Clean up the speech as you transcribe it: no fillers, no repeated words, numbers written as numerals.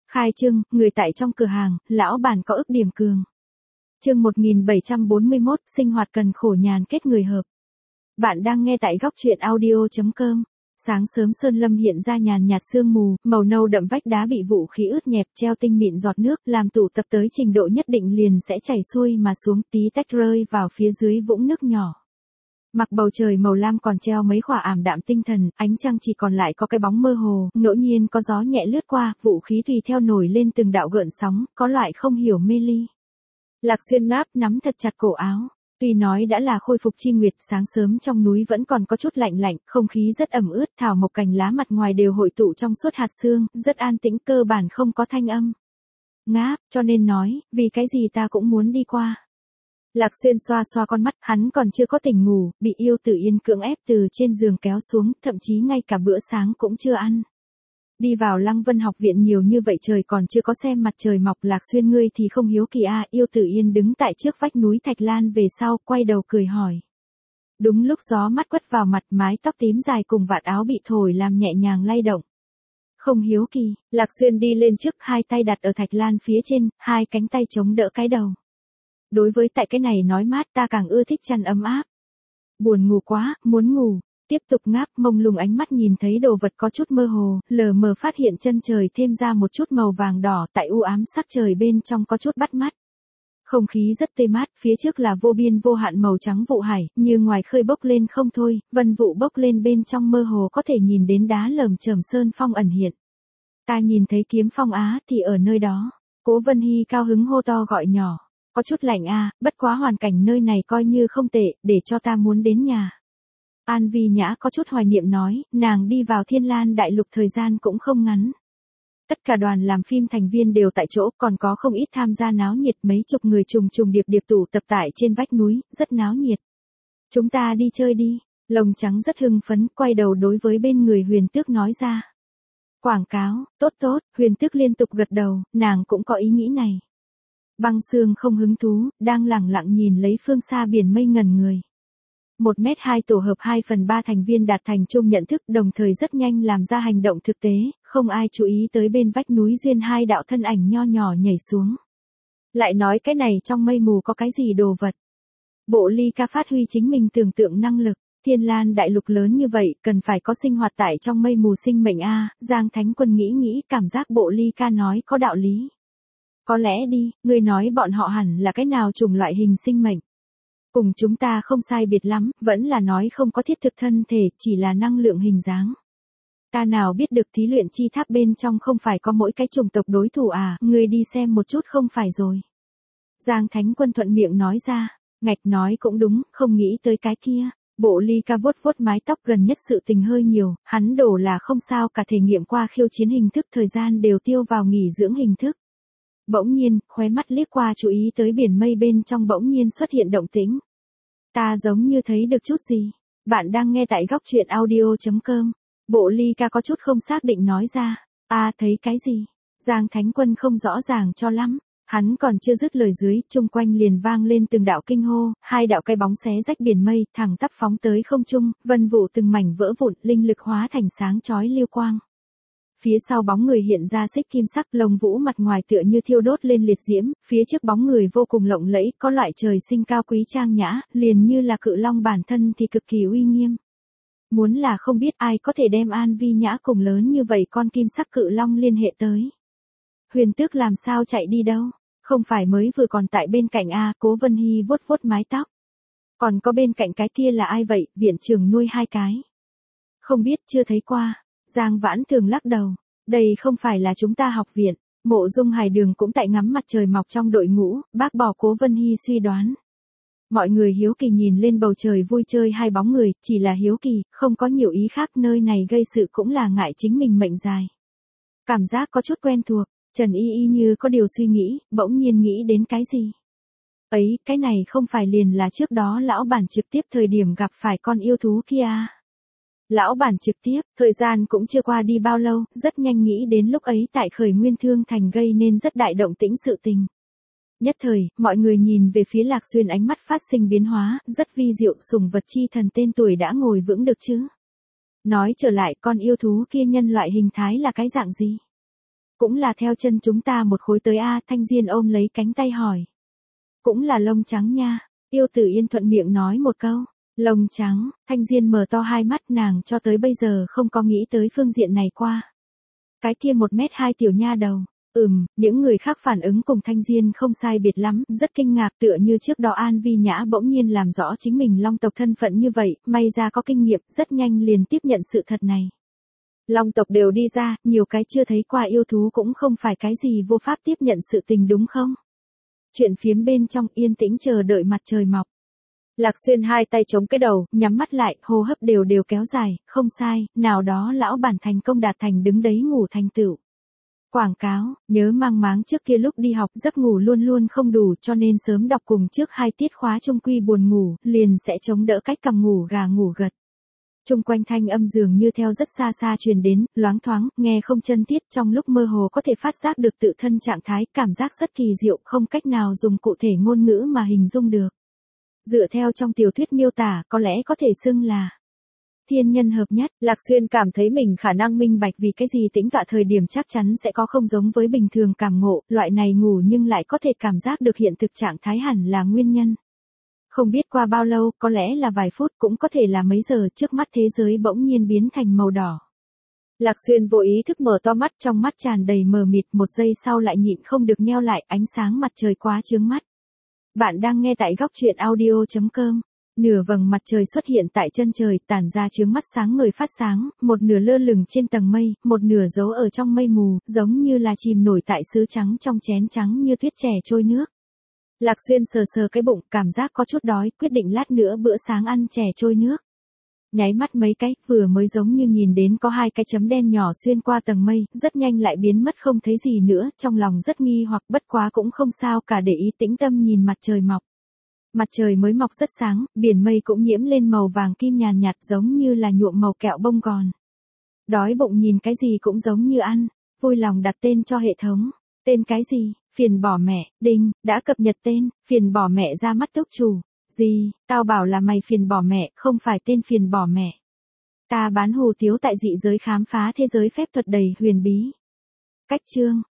Khai trương, người tại trong cửa hàng, lão bản có ức điểm cường. Chương 1741, sinh hoạt cần khổ nhàn kết người hợp. Bạn đang nghe tại góc truyện audio.com. Sáng sớm sơn lâm hiện ra nhàn nhạt sương mù, màu nâu đậm vách đá bị vũ khí ướt nhẹp treo tinh mịn giọt nước, làm tụ tập tới trình độ nhất định liền sẽ chảy xuôi mà xuống tí tách rơi vào phía dưới vũng nước nhỏ. Mặc bầu trời màu lam còn treo mấy khỏa ảm đạm tinh thần, ánh trăng chỉ còn lại có cái bóng mơ hồ, ngẫu nhiên có gió nhẹ lướt qua, vũ khí tùy theo nổi lên từng đạo gợn sóng, có loại không hiểu mê ly. Lạc Xuyên ngáp nắm thật chặt cổ áo. Tuy nói đã là khôi phục chi nguyệt, sáng sớm trong núi vẫn còn có chút lạnh lạnh, không khí rất ẩm ướt, thảo mộc cành lá mặt ngoài đều hội tụ trong suốt hạt sương, rất an tĩnh, cơ bản không có thanh âm. Ngáp, cho nên nói, vì cái gì ta cũng muốn đi qua. Lạc Xuyên xoa xoa con mắt, hắn còn chưa có tỉnh ngủ, bị Yêu Tử Yên cưỡng ép từ trên giường kéo xuống, thậm chí ngay cả bữa sáng cũng chưa ăn. Đi vào Lăng Vân học viện nhiều như vậy trời còn chưa có xem mặt trời mọc, Lạc Xuyên ngươi thì không hiếu kỳ à? Yêu Tử Yên đứng tại trước vách núi Thạch Lan về sau, quay đầu cười hỏi. Đúng lúc gió mát quất vào mặt, mái tóc tím dài cùng vạt áo bị thổi làm nhẹ nhàng lay động. Không hiếu kỳ, Lạc Xuyên đi lên trước, hai tay đặt ở Thạch Lan phía trên, hai cánh tay chống đỡ cái đầu. Đối với tại cái này nói mát, ta càng ưa thích chăn ấm áp. Buồn ngủ quá, muốn ngủ. Tiếp tục ngáp, mông lung ánh mắt nhìn thấy đồ vật có chút mơ hồ, lờ mờ phát hiện chân trời thêm ra một chút màu vàng đỏ, tại u ám sắc trời bên trong có chút bắt mắt. Không khí rất tê mát, phía trước là vô biên vô hạn màu trắng vụ hải, như ngoài khơi bốc lên không thôi, vân vụ bốc lên bên trong mơ hồ có thể nhìn đến đá lởm chởm sơn phong ẩn hiện. Ta nhìn thấy kiếm phong á thì ở nơi đó. Cố Vân Hy cao hứng hô to gọi nhỏ. Có chút lạnh à, bất quá hoàn cảnh nơi này coi như không tệ, để cho ta muốn đến nhà. An Vi Nhã có chút hoài niệm nói, nàng đi vào Thiên Lan Đại Lục thời gian cũng không ngắn. Tất cả đoàn làm phim thành viên đều tại chỗ, còn có không ít tham gia náo nhiệt, mấy chục người trùng trùng điệp điệp tụ tập tại trên vách núi, rất náo nhiệt. Chúng ta đi chơi đi, Lồng Trắng rất hưng phấn, quay đầu đối với bên người Huyền Tước nói ra. Quảng cáo, tốt tốt, Huyền Tước liên tục gật đầu, nàng cũng có ý nghĩ này. Băng Sương không hứng thú, đang lẳng lặng nhìn lấy phương xa biển mây ngẩn người. 1m2 tổ hợp 2/3 thành viên đạt thành chung nhận thức, đồng thời rất nhanh làm ra hành động thực tế, không ai chú ý tới bên vách núi duyên hai đạo thân ảnh nho nhỏ nhảy xuống. Lại nói cái này trong mây mù có cái gì đồ vật. Bộ Ly Ca phát huy chính mình tưởng tượng năng lực, Thiên Lan Đại Lục lớn như vậy, cần phải có sinh hoạt tại trong mây mù sinh mệnh a. Giang Thánh Quân nghĩ cảm giác Bộ Ly Ca nói có đạo lý. Có lẽ đi, ngươi nói bọn họ hẳn là cái nào chủng loại hình sinh mệnh. Cùng chúng ta không sai biệt lắm, vẫn là nói không có thiết thực thân thể, chỉ là năng lượng hình dáng. Ta nào biết được thí luyện chi tháp bên trong không phải có mỗi cái chủng tộc đối thủ à, ngươi đi xem một chút không phải rồi. Giang Thánh Quân thuận miệng nói ra, ngạch nói cũng đúng, không nghĩ tới cái kia. Bộ Ly Ca vuốt vuốt mái tóc, gần nhất sự tình hơi nhiều, hắn đổ là không sao, cả thể nghiệm qua khiêu chiến hình thức thời gian đều tiêu vào nghỉ dưỡng hình thức. Bỗng nhiên, khóe mắt liếc qua chú ý tới biển mây bên trong bỗng nhiên xuất hiện động tĩnh. Ta giống như thấy được chút gì. Bạn đang nghe tại góc truyện audio.com. Bộ Ly Ca có chút không xác định nói ra. Thấy cái gì? Giang Thánh Quân không rõ ràng cho lắm. Hắn còn chưa dứt lời dưới, chung quanh liền vang lên từng đạo kinh hô, hai đạo cái bóng xé rách biển mây, thẳng tắp phóng tới không trung, vân vụ từng mảnh vỡ vụn, linh lực hóa thành sáng chói lưu quang. Phía sau bóng người hiện ra xích kim sắc, lông vũ mặt ngoài tựa như thiêu đốt lên liệt diễm, phía trước bóng người vô cùng lộng lẫy, có loại trời sinh cao quý trang nhã, liền như là cự long bản thân thì cực kỳ uy nghiêm. Muốn là không biết ai có thể đem An Vi Nhã cùng lớn như vậy con kim sắc cự long liên hệ tới. Huyền Tước làm sao chạy đi đâu, không phải mới vừa còn tại bên cạnh a. Cố Vân Hy vuốt vuốt mái tóc. Còn có bên cạnh cái kia là ai vậy? Viện trưởng nuôi hai cái. Không biết, chưa thấy qua. Giang Vãn Thường lắc đầu, đây không phải là chúng ta học viện. Mộ Dung Hải Đường cũng tại ngắm mặt trời mọc trong đội ngũ, bác bỏ Cố Vân Hy suy đoán. Mọi người hiếu kỳ nhìn lên bầu trời vui chơi hai bóng người, chỉ là hiếu kỳ, không có nhiều ý khác, nơi này gây sự cũng là ngại chính mình mệnh dài. Cảm giác có chút quen thuộc, Trần Y Y như có điều suy nghĩ, bỗng nhiên nghĩ đến cái gì. Ấy, cái này không phải liền là trước đó lão bản trực tiếp thời điểm gặp phải con yêu thú kia. Lão bản trực tiếp, thời gian cũng chưa qua đi bao lâu, rất nhanh nghĩ đến lúc ấy tại Khởi Nguyên Thương Thành gây nên rất đại động tĩnh sự tình. Nhất thời, mọi người nhìn về phía Lạc Xuyên, ánh mắt phát sinh biến hóa, rất vi diệu, sủng vật chi thần tên tuổi đã ngồi vững được chứ. Nói trở lại, con yêu thú kia nhân loại hình thái là cái dạng gì? Cũng là theo chân chúng ta một khối tới a, Thanh Diên ôm lấy cánh tay hỏi. Cũng là lông trắng nha, Tiêu Tử Yên thuận miệng nói một câu. Lông trắng, Thanh Diên mở to hai mắt, nàng cho tới bây giờ không có nghĩ tới phương diện này qua. Cái kia 1m2 tiểu nha đầu. Những người khác phản ứng cùng Thanh Diên không sai biệt lắm, rất kinh ngạc, tựa như trước đó An Vi Nhã bỗng nhiên làm rõ chính mình Long tộc thân phận như vậy, may ra có kinh nghiệm, rất nhanh liền tiếp nhận sự thật này. Long tộc đều đi ra, nhiều cái chưa thấy qua yêu thú cũng không phải cái gì vô pháp tiếp nhận sự tình đúng không? Chuyện phiếm bên trong yên tĩnh chờ đợi mặt trời mọc. Lạc Xuyên hai tay chống cái đầu, nhắm mắt lại, hô hấp đều kéo dài, không sai, nào đó lão bản thành công đạt thành đứng đấy ngủ thành tựu. Quảng cáo, nhớ mang máng trước kia lúc đi học giấc ngủ luôn luôn không đủ cho nên sớm đọc cùng trước 2 tiết khóa chung quy buồn ngủ, liền sẽ chống đỡ cách cầm ngủ gà ngủ gật. Trung quanh thanh âm dường như theo rất xa xa truyền đến, loáng thoáng, nghe không chân thiết, trong lúc mơ hồ có thể phát giác được tự thân trạng thái, cảm giác rất kỳ diệu, không cách nào dùng cụ thể ngôn ngữ mà hình dung được. Dựa theo trong tiểu thuyết miêu tả, có lẽ có thể xưng là thiên nhân hợp nhất. Lạc Xuyên cảm thấy mình khả năng minh bạch vì cái gì tĩnh tọa thời điểm chắc chắn sẽ có không giống với bình thường cảm ngộ, loại này ngủ nhưng lại có thể cảm giác được hiện thực trạng thái hẳn là nguyên nhân. Không biết qua bao lâu, có lẽ là vài phút, cũng có thể là mấy giờ, trước mắt thế giới bỗng nhiên biến thành màu đỏ. Lạc Xuyên vô ý thức mở to mắt, trong mắt tràn đầy mờ mịt, một giây sau lại nhịn không được nheo lại, ánh sáng mặt trời quá chướng mắt. Bạn đang nghe tại góc truyện audio.com. Nửa vầng mặt trời xuất hiện tại chân trời, tản ra chướng mắt sáng người phát sáng, một nửa lơ lửng trên tầng mây, một nửa giấu ở trong mây mù, giống như là chìm nổi tại sứ trắng trong chén trắng như tuyết trẻ trôi nước. Lạc Xuyên sờ sờ cái bụng, cảm giác có chút đói, quyết định lát nữa bữa sáng ăn chè trôi nước. Nháy mắt mấy cái, vừa mới giống như nhìn đến có 2 cái chấm đen nhỏ xuyên qua tầng mây, rất nhanh lại biến mất không thấy gì nữa, trong lòng rất nghi hoặc, bất quá cũng không sao cả, để ý tĩnh tâm nhìn mặt trời mọc. Mặt trời mới mọc rất sáng, biển mây cũng nhiễm lên màu vàng kim nhàn nhạt giống như là nhuộm màu kẹo bông gòn. Đói bụng nhìn cái gì cũng giống như ăn, vui lòng đặt tên cho hệ thống. Tên cái gì? Phiền bỏ mẹ, đinh, đã cập nhật tên, phiền bỏ mẹ ra mắt túc chủ. Gì, tao bảo là mày phiền bỏ mẹ, không phải tên phiền bỏ mẹ. Ta bán hủ tiếu tại dị giới khám phá thế giới phép thuật đầy huyền bí. Cách chương,